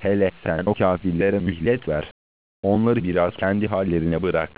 Hele sen o kafirlere mühlet ver. Onları biraz kendi hallerine bırak.